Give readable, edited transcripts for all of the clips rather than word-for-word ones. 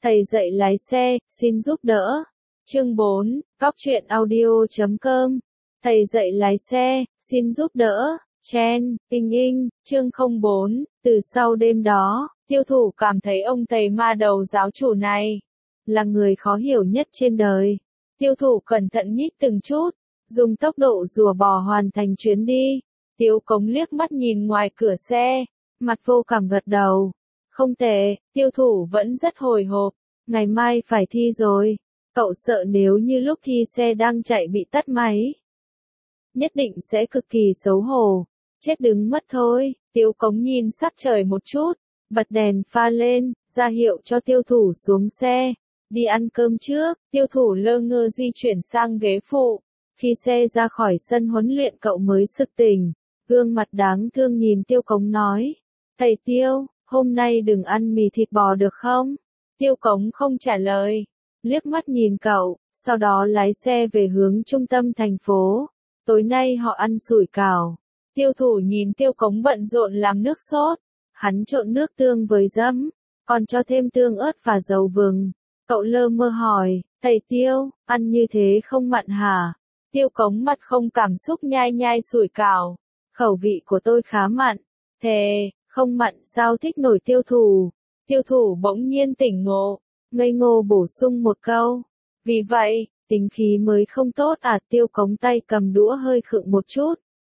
Thầy dạy lái xe, xin giúp đỡ. Chương 4, Cóc truyện audio.com. Thầy dạy lái xe, xin giúp đỡ. Chen, Inh, chương 04, từ sau đêm đó, tiêu thủ cảm thấy ông thầy ma đầu giáo chủ này là người khó hiểu nhất trên đời. Tiêu thủ cẩn thận nhích từng chút, dùng tốc độ rùa bò hoàn thành chuyến đi. Tiếu Cống liếc mắt nhìn ngoài cửa xe, mặt vô cảm gật đầu. Không tệ, tiêu thủ vẫn rất hồi hộp, ngày mai phải thi rồi. Cậu sợ nếu như lúc thi xe đang chạy bị tắt máy, nhất định sẽ cực kỳ xấu hổ, chết đứng mất thôi. Tiếu Cống nhìn sắc trời một chút, bật đèn pha lên, ra hiệu cho tiêu thủ xuống xe, đi ăn cơm trước. Tiêu thủ lơ ngơ di chuyển sang ghế phụ, khi xe ra khỏi sân huấn luyện cậu mới sực tỉnh, gương mặt đáng thương nhìn Tiêu Cống nói, thầy Tiêu, hôm nay đừng ăn mì thịt bò được không? Tiêu Cống không trả lời, liếc mắt nhìn cậu, sau đó lái xe về hướng trung tâm thành phố. Tối nay họ ăn sủi cảo. Tiêu thủ nhìn Tiêu Cống bận rộn làm nước sốt, hắn trộn nước tương với giấm, còn cho thêm tương ớt và dầu vừng. Cậu lơ mơ hỏi, thầy Tiêu, ăn như thế không mặn hả? Tiêu Cống mặt không cảm xúc nhai nhai sủi cảo, khẩu vị của tôi khá mặn. Thề, không mặn sao thích nổi tiêu thủ? Tiêu thủ bỗng nhiên tỉnh ngộ, ngây ngô bổ sung một câu. Vì vậy, tính khí mới không tốt à? Tiêu Cống tay cầm đũa hơi khựng một chút.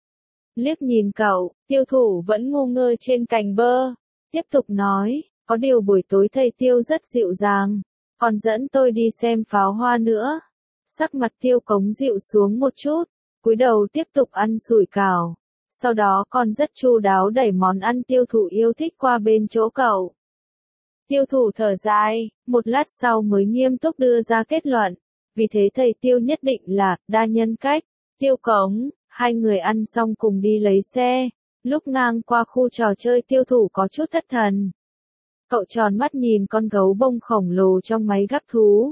Liếc nhìn cậu, tiêu thủ vẫn ngu ngơ trên cành bơ. Tiếp tục nói, có điều buổi tối thầy Tiêu rất dịu dàng, còn dẫn tôi đi xem pháo hoa nữa. Sắc mặt Tiêu Cống dịu xuống một chút, cúi đầu tiếp tục ăn sủi cảo. Sau đó còn rất chu đáo đẩy món ăn tiêu thủ yêu thích qua bên chỗ cậu. Tiêu thủ thở dài, một lát sau mới nghiêm túc đưa ra kết luận. Vì thế thầy Tiêu nhất định là đa nhân cách. Tiêu Cống, hai người ăn xong cùng đi lấy xe. Lúc ngang qua khu trò chơi tiêu thủ có chút thất thần. Cậu tròn mắt nhìn con gấu bông khổng lồ trong máy gắp thú.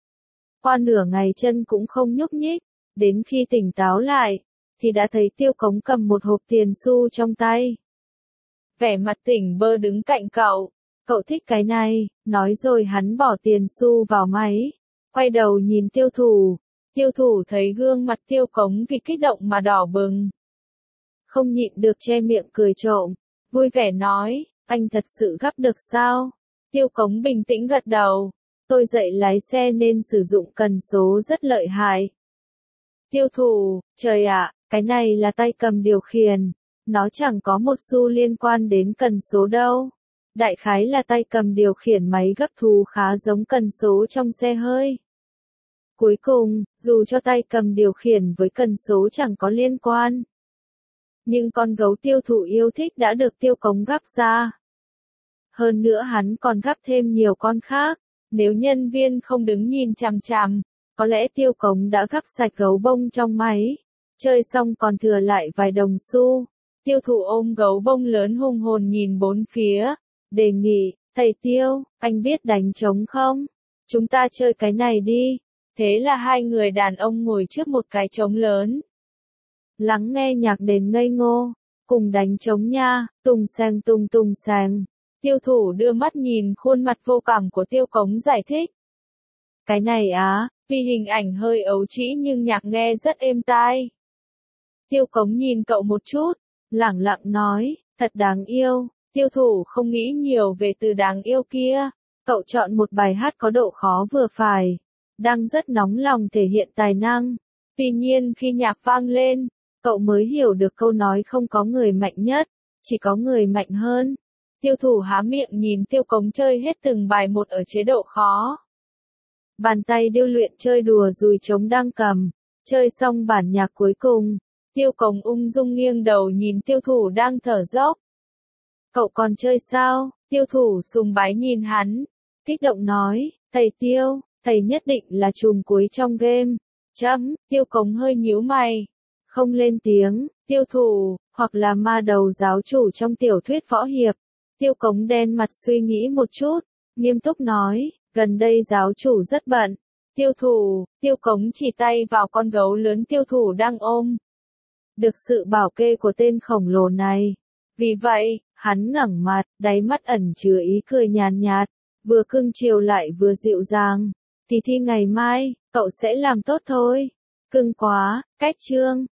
Qua nửa ngày chân cũng không nhúc nhích, đến khi tỉnh táo lại, thì đã thấy Tiêu Cống cầm một hộp tiền xu trong tay. Vẻ mặt tỉnh bơ đứng cạnh cậu, cậu thích cái này, nói rồi hắn bỏ tiền xu vào máy, quay đầu nhìn tiêu thủ thấy gương mặt Tiêu Cống vì kích động mà đỏ bừng. Không nhịn được che miệng cười trộm, vui vẻ nói, anh thật sự gắp được sao? Tiêu Cống bình tĩnh gật đầu, tôi dạy lái xe nên sử dụng cần số rất lợi hại. Tiêu thủ, trời ạ, cái này là tay cầm điều khiển, nó chẳng có một xu liên quan đến cần số đâu. Đại khái là tay cầm điều khiển máy gấp thú khá giống cần số trong xe hơi. Cuối cùng, dù cho tay cầm điều khiển với cần số chẳng có liên quan, nhưng con gấu tiêu thủ yêu thích đã được Tiêu Cống gắp ra. Hơn nữa hắn còn gắp thêm nhiều con khác, nếu nhân viên không đứng nhìn chằm chằm, có lẽ Tiêu Cống đã gắp sạch gấu bông trong máy. Chơi xong còn thừa lại vài đồng xu. Tiêu thủ ôm gấu bông lớn hùng hồn nhìn bốn phía, đề nghị, thầy Tiêu, anh biết đánh trống không? Chúng ta chơi cái này đi. Thế là hai người đàn ông ngồi trước một cái trống lớn, lắng nghe nhạc đền ngây ngô, cùng đánh trống nha, tung sàng. Tiêu thủ đưa mắt nhìn khuôn mặt vô cảm của Tiêu Cống giải thích. Cái này á, vì hình ảnh hơi ấu trĩ nhưng nhạc nghe rất êm tai. Tiêu Cống nhìn cậu một chút, lẳng lặng nói, thật đáng yêu. Tiêu thủ không nghĩ nhiều về từ đáng yêu kia. Cậu chọn một bài hát có độ khó vừa phải, đang rất nóng lòng thể hiện tài năng. Tuy nhiên khi nhạc vang lên, cậu mới hiểu được câu nói không có người mạnh nhất, chỉ có người mạnh hơn. Tiêu thủ há miệng nhìn Tiêu Cống chơi hết từng bài một ở chế độ khó. Bàn tay điêu luyện chơi đùa dùi trống đang cầm, chơi xong bản nhạc cuối cùng, Tiêu Cống ung dung nghiêng đầu nhìn tiêu thủ đang thở dốc. Cậu còn chơi sao? Tiêu thủ sùng bái nhìn hắn, kích động nói, thầy Tiêu, thầy nhất định là trùm cuối trong game. Tiêu Cống hơi nhíu mày, không lên tiếng. Tiêu thủ, hoặc là ma đầu giáo chủ trong tiểu thuyết võ hiệp. Tiêu Cống đen mặt suy nghĩ một chút, nghiêm túc nói, gần đây giáo chủ rất bận. Tiêu Cống chỉ tay vào con gấu lớn tiêu thủ đang ôm. Được sự bảo kê của tên khổng lồ này. Vì vậy, hắn ngẩng mặt, đáy mắt ẩn chứa ý cười nhàn nhạt. vừa cưng chiều lại vừa dịu dàng. Thì thi ngày mai, cậu sẽ làm tốt thôi. Cưng quá, cách chương.